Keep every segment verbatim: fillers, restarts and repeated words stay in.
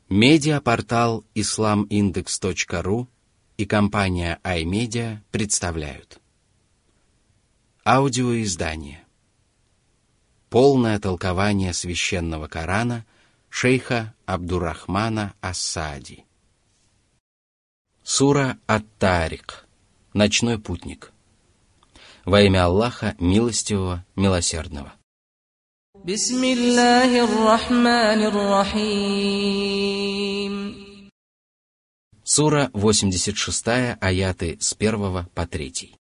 Медиапортал ислам индекс точка ру и компания iMedia представляют аудиоиздание «Полное толкование священного Корана» шейха Абдуррахмана ас-Саади. Сура ат-Тарик. Ночной путник. Во имя Аллаха Милостивого, Милосердного. Бисмиллахир-рахманир-рахим. Сура восемьдесят шесть, аяты с первого по третий.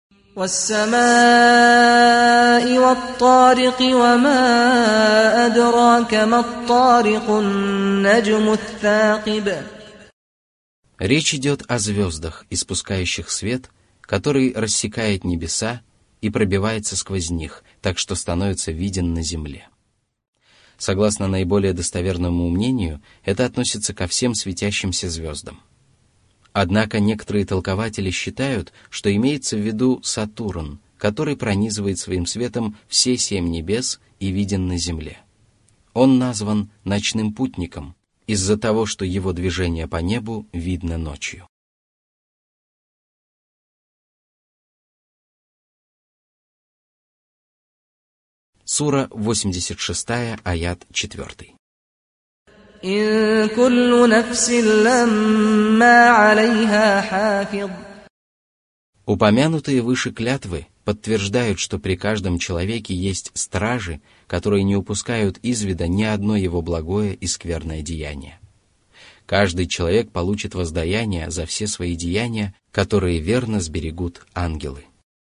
وَالسَّمَاءِ وَالطَّارِقِ وَمَا أَدْرَاكَ مَا الطَّارِقُ النَّجْمُ الثَّاقِبُ. Речь идет о звездах, испускающих свет, который рассекает небеса и пробивается сквозь них, так что становится виден на земле. Согласно наиболее достоверному мнению, это относится ко всем светящимся звездам. Однако некоторые толкователи считают, что имеется в виду Сатурн, который пронизывает своим светом все семь небес и виден на земле. Он назван ночным путником из-за того, что его движение по небу видно ночью. Сура восемьдесят шесть, аят четыре. إِن كُلُّ نَفْسٍ لَمَّا عَلَيْهَا حَافِظٌ. Упомянутые выше клятвы подтверждают, что при каждом человеке есть стражи, которые не упускают из вида ни одно его благое и скверное деяние. Каждый человек получит воздаяние за все свои деяния, которые верно сберегут ангелы.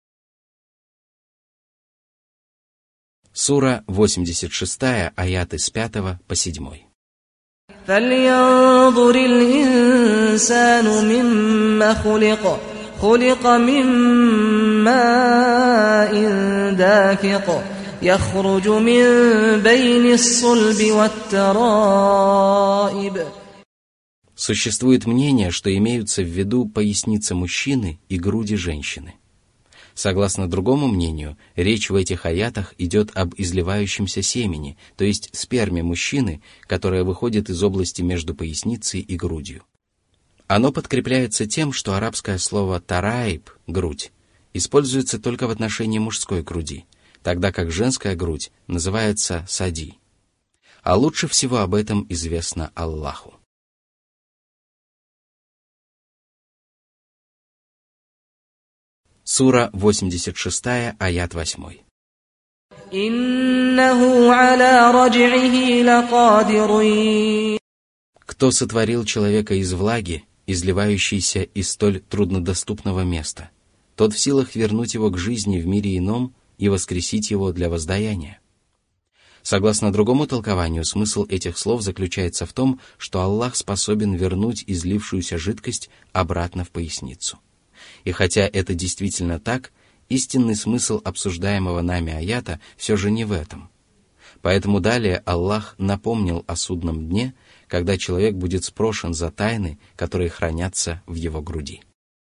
Сура восемьдесят шесть, аяты с пятого по седьмой. فَلْيَنظُرِ الْإِنسَانُ مِمَّ خُلِقَ خُلِقَ مِن مَّاءٍ دَافِقٍ يَخْرُجُ مِن بَيْنِ الصُّلْبِ وَالتَّرَائِبِ. Существует мнение, что имеются в виду поясница мужчины и груди женщины. Согласно другому мнению, речь в этих аятах идет об изливающемся семени, то есть сперме мужчины, которая выходит из области между поясницей и грудью. Оно подкрепляется тем, что арабское слово «тараиб» — грудь используется только в отношении мужской груди, тогда как женская грудь называется «сади». А лучше всего об этом известно Аллаху. Сура восемьдесят шесть, аят восемь. إِنَّهُ عَلَى رَجْعِهِ لَقَادِرٌ. Кто сотворил человека из влаги, изливающейся из столь труднодоступного места, тот в силах вернуть его к жизни в мире ином и воскресить его для воздаяния. Согласно другому толкованию, смысл этих слов заключается в том, что Аллах способен вернуть излившуюся жидкость обратно в поясницу. И хотя это действительно так, истинный смысл обсуждаемого нами аята все же не в этом. Поэтому далее Аллах напомнил о судном дне, когда человек будет спрошен за тайны, которые хранятся в его груди.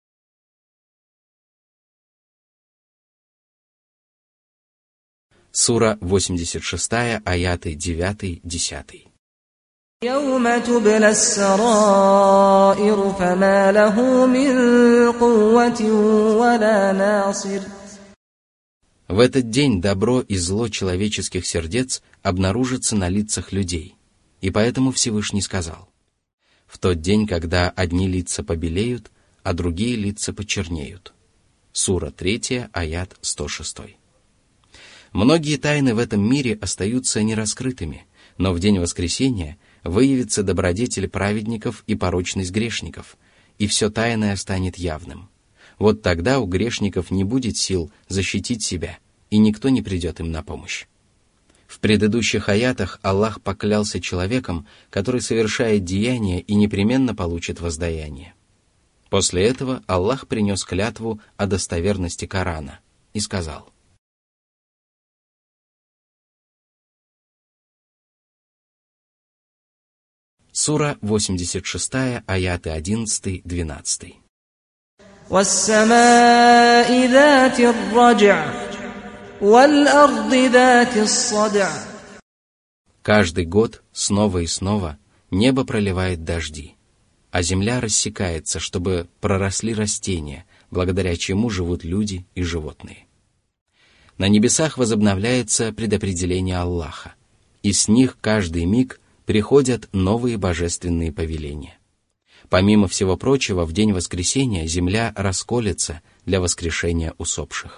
Сура восемьдесят шесть, аяты девять-десять. يَوْمَ تُبْلَى السَّرَائِرُ فَمَا لَهُ مِن قُوَّةٍ وَلَا نَاصِرٍ. В этот день добро и зло человеческих сердец обнаружится на лицах людей, и поэтому Всевышний сказал: в тот день, когда одни лица побелеют, а другие лица почернеют. Сура три, аят сто шесть. Многие тайны в этом мире остаются нераскрытыми, но в день воскресения выявится добродетель праведников и порочность грешников, и все тайное станет явным. Вот тогда у грешников не будет сил защитить себя, и никто не придет им на помощь. В предыдущих аятах Аллах поклялся человеком, который совершает деяние и непременно получит воздаяние. После этого Аллах принес клятву о достоверности Корана и сказал: Сура восемьдесят шесть, аяты одиннадцать-двенадцать. وَالسَّمَاءِ ذَاتِ الرَّجْعِ وَالْأَرْضِ ذَاتِ الصَّدْعِ. Каждый год снова и снова небо проливает дожди, а земля рассекается, чтобы проросли растения, благодаря чему живут люди и животные. На небесах возобновляется предопределение Аллаха, и с них каждый миг приходят новые божественные повеления. Помимо всего прочего, в день воскресения земля расколется для воскрешения усопших.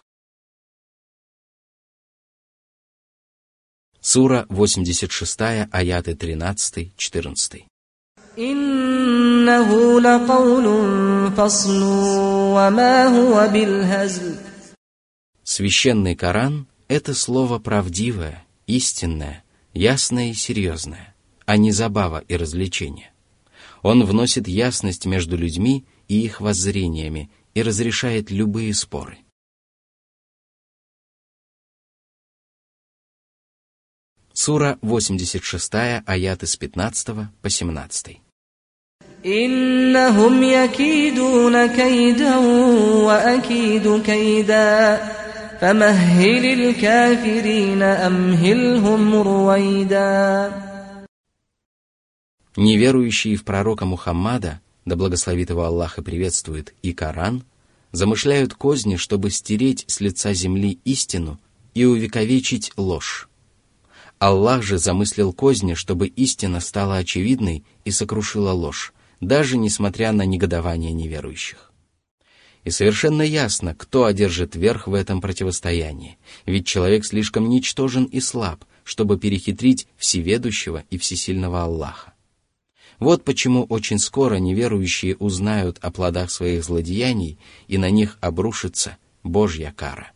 Сура восемьдесят шесть, аяты тринадцать-четырнадцать. إنه لقول فصل وما هو بالهزل. Священный Коран – это слово правдивое, истинное, ясное и серьезное, а не забава и развлечение. Он вносит ясность между людьми и их воззрениями и разрешает любые споры. Сура восемьдесят шесть, аяты с пятнадцатого по семнадцатый. إنهم يكيدون كيدا وأكيد كيدا فمهل الكافرين أمهلهم رويدا. Неверующие в пророка Мухаммада, да благословит его Аллах и приветствует, и Коран, замышляют козни, чтобы стереть с лица земли истину и увековечить ложь. Аллах же замыслил козни, чтобы истина стала очевидной и сокрушила ложь, даже несмотря на негодование неверующих. И совершенно ясно, кто одержит верх в этом противостоянии, ведь человек слишком ничтожен и слаб, чтобы перехитрить всеведущего и всесильного Аллаха. Вот почему очень скоро неверующие узнают о плодах своих злодеяний, и на них обрушится Божья кара.